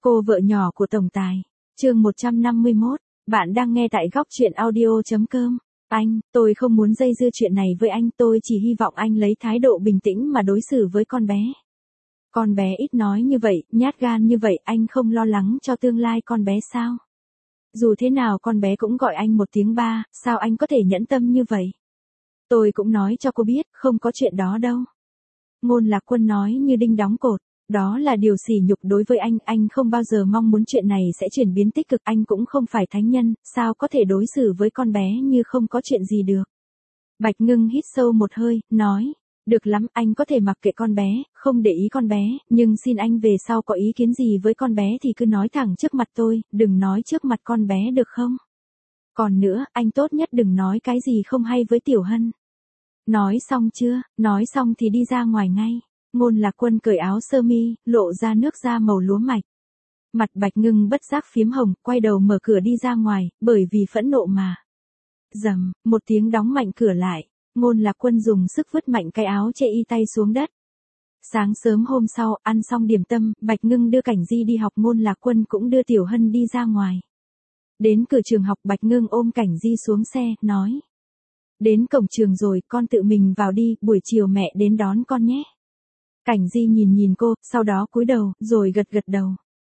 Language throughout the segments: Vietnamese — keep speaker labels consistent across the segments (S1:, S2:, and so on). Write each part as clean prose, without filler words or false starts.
S1: Cô vợ nhỏ của tổng tài. Chương 151, bạn đang nghe tại góc truyện audio.com. Anh, tôi không muốn dây dưa chuyện này với anh, tôi chỉ hy vọng anh lấy thái độ bình tĩnh mà đối xử với con bé. Con bé ít nói như vậy, nhát gan như vậy, anh không lo lắng cho tương lai con bé sao? Dù thế nào con bé cũng gọi anh một tiếng ba, sao anh có thể nhẫn tâm như vậy? Tôi cũng nói cho cô biết, không có chuyện đó đâu. Ngôn Lạc Quân nói như đinh đóng cột. Đó là điều sỉ nhục đối với anh không bao giờ mong muốn chuyện này sẽ chuyển biến tích cực, anh cũng không phải thánh nhân, sao có thể đối xử với con bé như không có chuyện gì được. Bạch Ngưng hít sâu một hơi, nói, được lắm, anh có thể mặc kệ con bé, không để ý con bé, nhưng xin anh về sau có ý kiến gì với con bé thì cứ nói thẳng trước mặt tôi, đừng nói trước mặt con bé được không? Còn nữa, anh tốt nhất đừng nói cái gì không hay với Tiểu Hân. Nói xong chưa? Nói xong thì đi ra ngoài ngay. Ngôn Lạc Quân cởi áo sơ mi, lộ ra nước da màu lúa mạch. Mặt Bạch Ngưng bất giác phiếm hồng, quay đầu mở cửa đi ra ngoài, bởi vì phẫn nộ mà. Rầm, một tiếng đóng mạnh cửa lại. Ngôn Lạc Quân dùng sức vứt mạnh cái áo chê y tay xuống đất. Sáng sớm hôm sau, ăn xong điểm tâm, Bạch Ngưng đưa Cảnh Di đi học, Ngôn Lạc Quân cũng đưa Tiểu Hân đi ra ngoài. Đến cửa trường học, Bạch Ngưng ôm Cảnh Di xuống xe, nói. Đến cổng trường rồi, con tự mình vào đi, buổi chiều mẹ đến đón con nhé. Cảnh Di nhìn cô, sau đó cúi đầu, rồi gật đầu.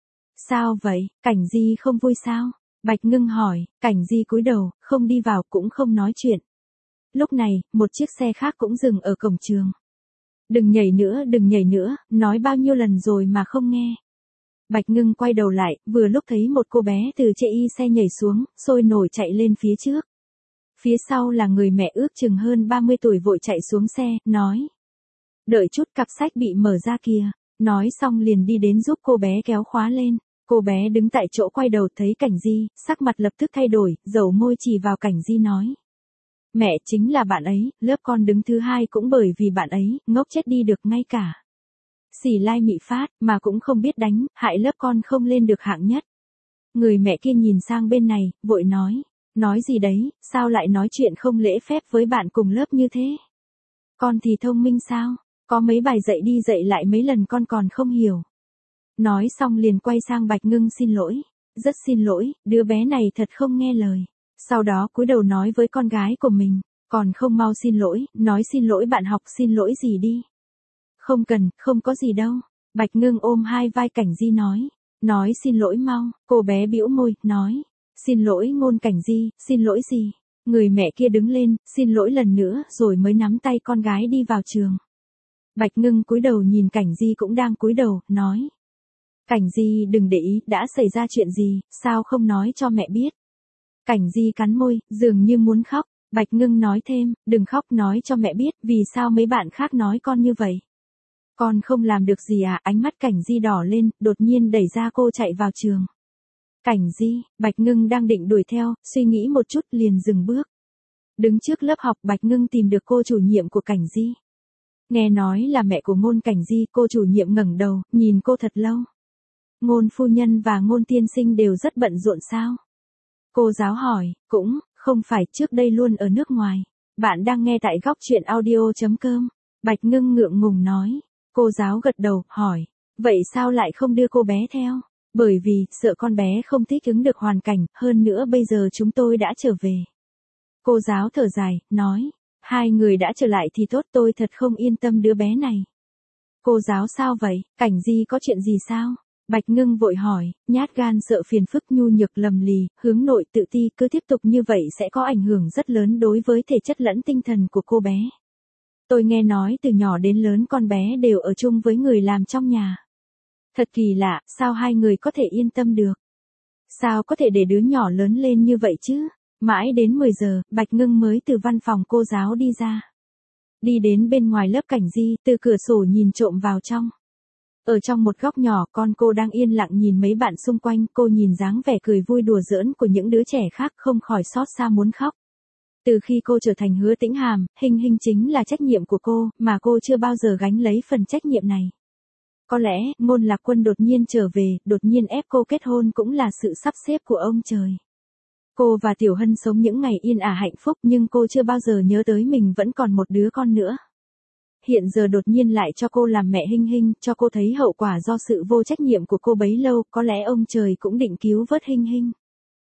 S1: Sao vậy, Cảnh Di không vui sao? Bạch Ngưng hỏi. Cảnh Di cúi đầu, không đi vào cũng không nói chuyện. Lúc này, một chiếc xe khác cũng dừng ở cổng trường. Đừng nhảy nữa, nói bao nhiêu lần rồi mà không nghe. Bạch Ngưng quay đầu lại, vừa lúc thấy một cô bé từ chệ y xe nhảy xuống, sôi nổi chạy lên phía trước. Phía sau là người mẹ ước chừng hơn 30 tuổi vội chạy xuống xe, nói. Đợi chút, cặp sách bị mở ra kìa. Nói xong liền đi đến giúp cô bé kéo khóa lên. Cô bé đứng tại chỗ quay đầu thấy Cảnh Di, sắc mặt lập tức thay đổi, dầu môi chỉ vào Cảnh Di nói. Mẹ, chính là bạn ấy, lớp con đứng thứ 2 cũng bởi vì bạn ấy, ngốc chết đi được ngay cả. Xỉ lai mị phát, mà cũng không biết đánh, hại lớp con không lên được hạng nhất. Người mẹ kia nhìn sang bên này, vội nói. Nói gì đấy, sao lại nói chuyện không lễ phép với bạn cùng lớp như thế? Con thì thông minh sao? Có mấy bài dạy đi dạy lại mấy lần con còn không hiểu. Nói xong liền quay sang Bạch Ngưng xin lỗi. Rất xin lỗi, đứa bé này thật không nghe lời. Sau đó cúi đầu nói với con gái của mình. Còn không mau xin lỗi, nói xin lỗi bạn học, xin lỗi gì đi. Không cần, không có gì đâu. Bạch Ngưng ôm hai vai Cảnh Di nói. Nói xin lỗi mau, cô bé bĩu môi, nói. Xin lỗi Ngôn Cảnh Di, xin lỗi gì? Người mẹ kia đứng lên, xin lỗi lần nữa, rồi mới nắm tay con gái đi vào trường. Bạch Ngưng cúi đầu nhìn Cảnh Di cũng đang cúi đầu, nói. Cảnh Di đừng để ý, đã xảy ra chuyện gì, sao không nói cho mẹ biết? Cảnh Di cắn môi, dường như muốn khóc. Bạch Ngưng nói thêm, đừng khóc, nói cho mẹ biết, vì sao mấy bạn khác nói con như vậy? Con không làm được gì à? Ánh mắt Cảnh Di đỏ lên, đột nhiên đẩy ra cô chạy vào trường. Cảnh Di, Bạch Ngưng đang định đuổi theo, suy nghĩ một chút liền dừng bước. Đứng trước lớp học, Bạch Ngưng tìm được cô chủ nhiệm của Cảnh Di. Nghe nói là mẹ của Ngôn Cảnh Di, cô chủ nhiệm ngẩng đầu, nhìn cô thật lâu. Ngôn phu nhân và Ngôn tiên sinh đều rất bận rộn sao? Cô giáo hỏi, cũng, không phải, trước đây luôn ở nước ngoài. Bạn đang nghe tại góc truyện audio.com. Bạch Ngưng ngượng ngùng nói. Cô giáo gật đầu, hỏi, vậy sao lại không đưa cô bé theo? Bởi vì, sợ con bé không thích ứng được hoàn cảnh, hơn nữa bây giờ chúng tôi đã trở về. Cô giáo thở dài, nói, hai người đã trở lại thì tốt, tôi thật không yên tâm đứa bé này. Cô giáo sao vậy, Cảnh Di có chuyện gì sao? Bạch Ngưng vội hỏi, nhát gan sợ phiền phức, nhu nhược lầm lì, hướng nội tự ti, cứ tiếp tục như vậy sẽ có ảnh hưởng rất lớn đối với thể chất lẫn tinh thần của cô bé. Tôi nghe nói từ nhỏ đến lớn con bé đều ở chung với người làm trong nhà. Thật kỳ lạ, sao hai người có thể yên tâm được? Sao có thể để đứa nhỏ lớn lên như vậy chứ? Mãi đến 10 giờ, Bạch Ngưng mới từ văn phòng cô giáo đi ra. Đi đến bên ngoài lớp Cảnh Di, từ cửa sổ nhìn trộm vào trong. Ở trong một góc nhỏ, con cô đang yên lặng nhìn mấy bạn xung quanh, cô nhìn dáng vẻ cười vui đùa giỡn của những đứa trẻ khác không khỏi xót xa muốn khóc. Từ khi cô trở thành Hứa Tĩnh Hàm, Hình chính là trách nhiệm của cô, mà cô chưa bao giờ gánh lấy phần trách nhiệm này. Có lẽ, Ngôn Lạc Quân đột nhiên trở về, đột nhiên ép cô kết hôn cũng là sự sắp xếp của ông trời. Cô và Tiểu Hân sống những ngày yên ả hạnh phúc nhưng cô chưa bao giờ nhớ tới mình vẫn còn một đứa con nữa. hiện giờ đột nhiên lại cho cô làm mẹ Hinh Hinh, cho cô thấy hậu quả do sự vô trách nhiệm của cô bấy lâu, có lẽ ông trời cũng định cứu vớt Hinh Hinh.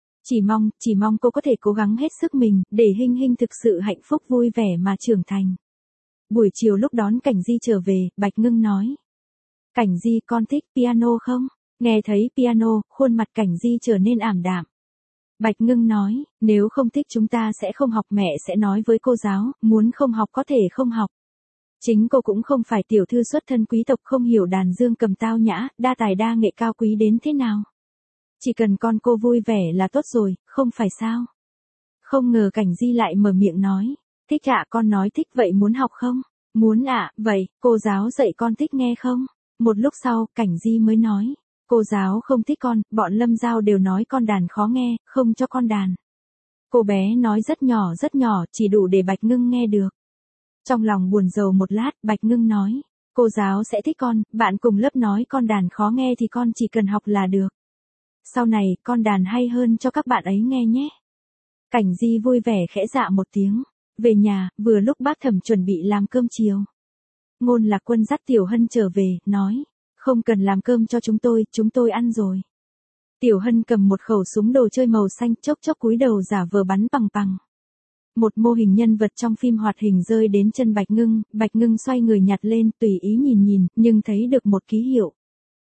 S1: Chỉ mong cô có thể cố gắng hết sức mình, để Hinh Hinh thực sự hạnh phúc vui vẻ mà trưởng thành. Buổi chiều lúc đón Cảnh Di trở về, Bạch Ngưng nói. Cảnh Di, con thích piano không? Nghe thấy piano, khuôn mặt Cảnh Di trở nên ảm đạm. Bạch Ngưng nói, nếu không thích chúng ta sẽ không học, mẹ sẽ nói với cô giáo, muốn không học có thể không học. Chính cô cũng không phải tiểu thư xuất thân quý tộc, không hiểu đàn dương cầm tao nhã, đa tài đa nghệ cao quý đến thế nào. Chỉ cần con cô vui vẻ là tốt rồi, không phải sao? Không ngờ Cảnh Di lại mở miệng nói, thích ạ, con nói thích vậy muốn học không? Muốn ạ, vậy, cô giáo dạy con thích nghe không? Một lúc sau, Cảnh Di mới nói, cô giáo không thích con, bọn Lâm Giao đều nói con đàn khó nghe, không cho con đàn. Cô bé nói rất nhỏ, chỉ đủ để Bạch Ngưng nghe được. Trong lòng buồn rầu một lát, Bạch Ngưng nói, cô giáo sẽ thích con, bạn cùng lớp nói con đàn khó nghe thì con chỉ cần học là được. Sau này, con đàn hay hơn cho các bạn ấy nghe nhé. Cảnh Di vui vẻ khẽ dạ một tiếng. Về nhà, vừa lúc bác Thẩm chuẩn bị làm cơm chiều. Ngôn Lạc Quân dắt Tiểu Hân trở về, nói, không cần làm cơm cho chúng tôi ăn rồi. Tiểu Hân cầm một khẩu súng đồ chơi màu xanh, chốc cúi đầu giả vờ bắn bằng bằng. Một mô hình nhân vật trong phim hoạt hình rơi đến chân Bạch Ngưng xoay người nhặt lên, tùy ý nhìn, nhưng thấy được một ký hiệu.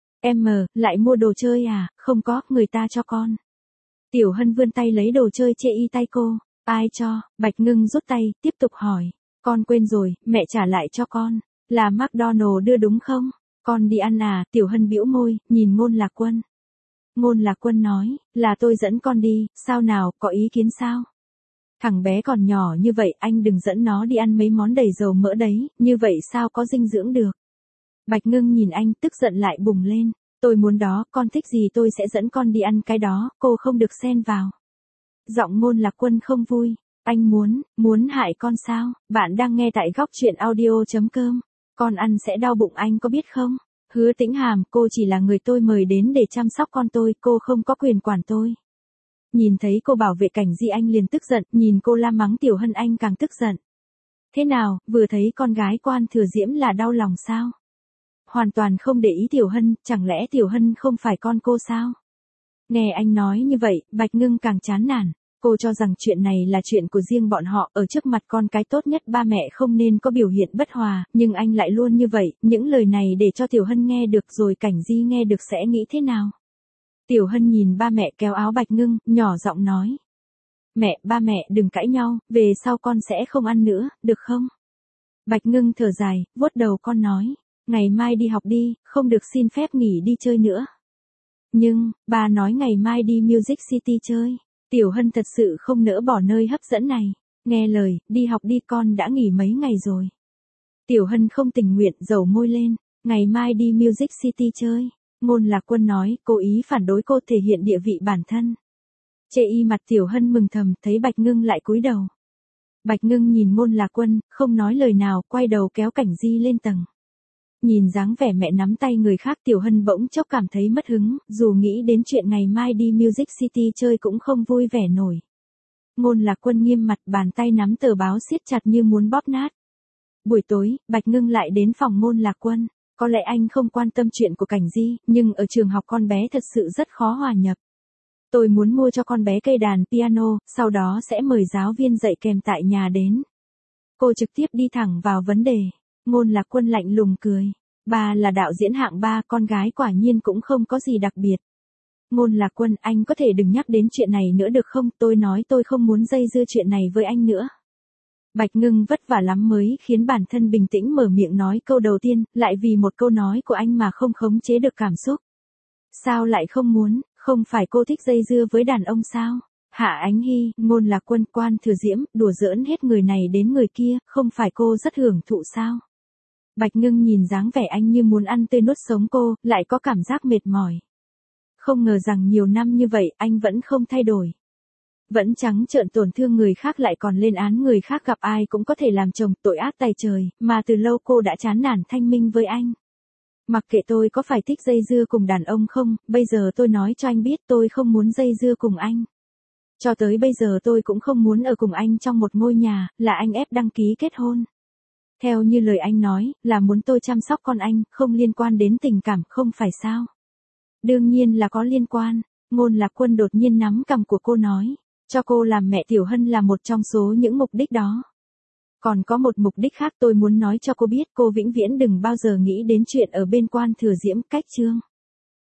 S1: Lại mua đồ chơi à? Không có, người ta cho con. Tiểu Hân vươn tay lấy đồ chơi chê y tay cô. Ai cho? Bạch Ngưng rút tay, tiếp tục hỏi. Con quên rồi, mẹ trả lại cho con. Là McDonald đưa đúng không? Con đi ăn à? Tiểu Hân bĩu môi, nhìn Ngôn Lạc Quân. Ngôn Lạc Quân nói, là tôi dẫn con đi, sao nào, có ý kiến sao? Thằng bé còn nhỏ như vậy, anh đừng dẫn nó đi ăn mấy món đầy dầu mỡ đấy, như vậy sao có dinh dưỡng được? Bạch Ngưng nhìn anh, tức giận lại bùng lên. Tôi muốn đó, con thích gì tôi sẽ dẫn con đi ăn cái đó, cô không được xen vào. Giọng Ngôn Lạc Quân không vui. Anh muốn hại con sao? Bạn đang nghe tại góc truyện audio.com. Con ăn sẽ đau bụng anh có biết không? Hứa Tĩnh Hàm, cô chỉ là người tôi mời đến để chăm sóc con tôi, cô không có quyền quản tôi. Nhìn thấy cô bảo vệ Cảnh Di anh liền tức giận, nhìn cô la mắng Tiểu Hân anh càng tức giận. Thế nào, vừa thấy con gái Quan Thừa Diễm là đau lòng sao? Hoàn toàn không để ý Tiểu Hân, chẳng lẽ Tiểu Hân không phải con cô sao? Nghe anh nói như vậy, Bạch Ngưng càng chán nản. Cô cho rằng chuyện này là chuyện của riêng bọn họ, ở trước mặt con cái tốt nhất ba mẹ không nên có biểu hiện bất hòa, nhưng anh lại luôn như vậy, những lời này để cho Tiểu Hân nghe được rồi Cảnh Di nghe được sẽ nghĩ thế nào? Tiểu Hân nhìn ba mẹ kéo áo Bạch Ngưng, nhỏ giọng nói. Ba mẹ đừng cãi nhau, về sau con sẽ không ăn nữa, được không? Bạch Ngưng thở dài, vuốt đầu con nói, ngày mai đi học đi, không được xin phép nghỉ đi chơi nữa. Nhưng, bà nói ngày mai đi Music City chơi. Tiểu Hân thật sự không nỡ bỏ nơi hấp dẫn này. Nghe lời, đi học đi con đã nghỉ mấy ngày rồi. Tiểu Hân không tình nguyện dầu môi lên. Ngày mai đi Music City chơi. Ngôn Lạc Quân nói, cố ý phản đối cô thể hiện địa vị bản thân. Chê y mặt Tiểu Hân mừng thầm, thấy Bạch Ngưng lại cúi đầu. Bạch Ngưng nhìn Ngôn Lạc Quân, không nói lời nào, quay đầu kéo Cảnh Di lên tầng. Nhìn dáng vẻ mẹ nắm tay người khác Tiểu Hân bỗng chốc cảm thấy mất hứng, dù nghĩ đến chuyện ngày mai đi Music City chơi cũng không vui vẻ nổi. Ngôn Lạc Quân nghiêm mặt, bàn tay nắm tờ báo siết chặt như muốn bóp nát. Buổi tối, Bạch Ngưng lại đến phòng Ngôn Lạc Quân. Có lẽ anh không quan tâm chuyện của Cảnh Di, nhưng ở trường học con bé thật sự rất khó hòa nhập. Tôi muốn mua cho con bé cây đàn piano, sau đó sẽ mời giáo viên dạy kèm tại nhà đến. Cô trực tiếp đi thẳng vào vấn đề. Ngôn Lạc Quân lạnh lùng cười. Ba là đạo diễn hạng 3, con gái quả nhiên cũng không có gì đặc biệt. Ngôn Lạc Quân, anh có thể đừng nhắc đến chuyện này nữa được không? Tôi nói tôi không muốn dây dưa chuyện này với anh nữa. Bạch Ngưng vất vả lắm mới khiến bản thân bình tĩnh mở miệng nói câu đầu tiên, lại vì một câu nói của anh mà không khống chế được cảm xúc. Sao lại không muốn, không phải cô thích dây dưa với đàn ông sao? Hạ Ánh Hy, Ngôn Lạc Quân, Quan Thừa Diễm, đùa giỡn hết người này đến người kia, không phải cô rất hưởng thụ sao? Bạch Ngưng nhìn dáng vẻ anh như muốn ăn tươi nuốt sống cô, lại có cảm giác mệt mỏi. Không ngờ rằng nhiều năm như vậy, anh vẫn không thay đổi. Vẫn trắng trợn tổn thương người khác lại còn lên án người khác, gặp ai cũng có thể làm chồng, tội ác tày trời, mà từ lâu cô đã chán nản thanh minh với anh. Mặc kệ tôi có phải thích dây dưa cùng đàn ông không, bây giờ tôi nói cho anh biết tôi không muốn dây dưa cùng anh. Cho tới bây giờ tôi cũng không muốn ở cùng anh trong một ngôi nhà, là anh ép đăng ký kết hôn. Theo như lời anh nói, là muốn tôi chăm sóc con anh, không liên quan đến tình cảm, không phải sao? Đương nhiên là có liên quan. Ngôn Lạc Quân đột nhiên nắm cằm của cô nói. Cho cô làm mẹ Tiểu Hân là một trong số những mục đích đó. Còn có một mục đích khác tôi muốn nói cho cô biết, cô vĩnh viễn đừng bao giờ nghĩ đến chuyện ở bên Quan Thừa Diễm, cách Trương.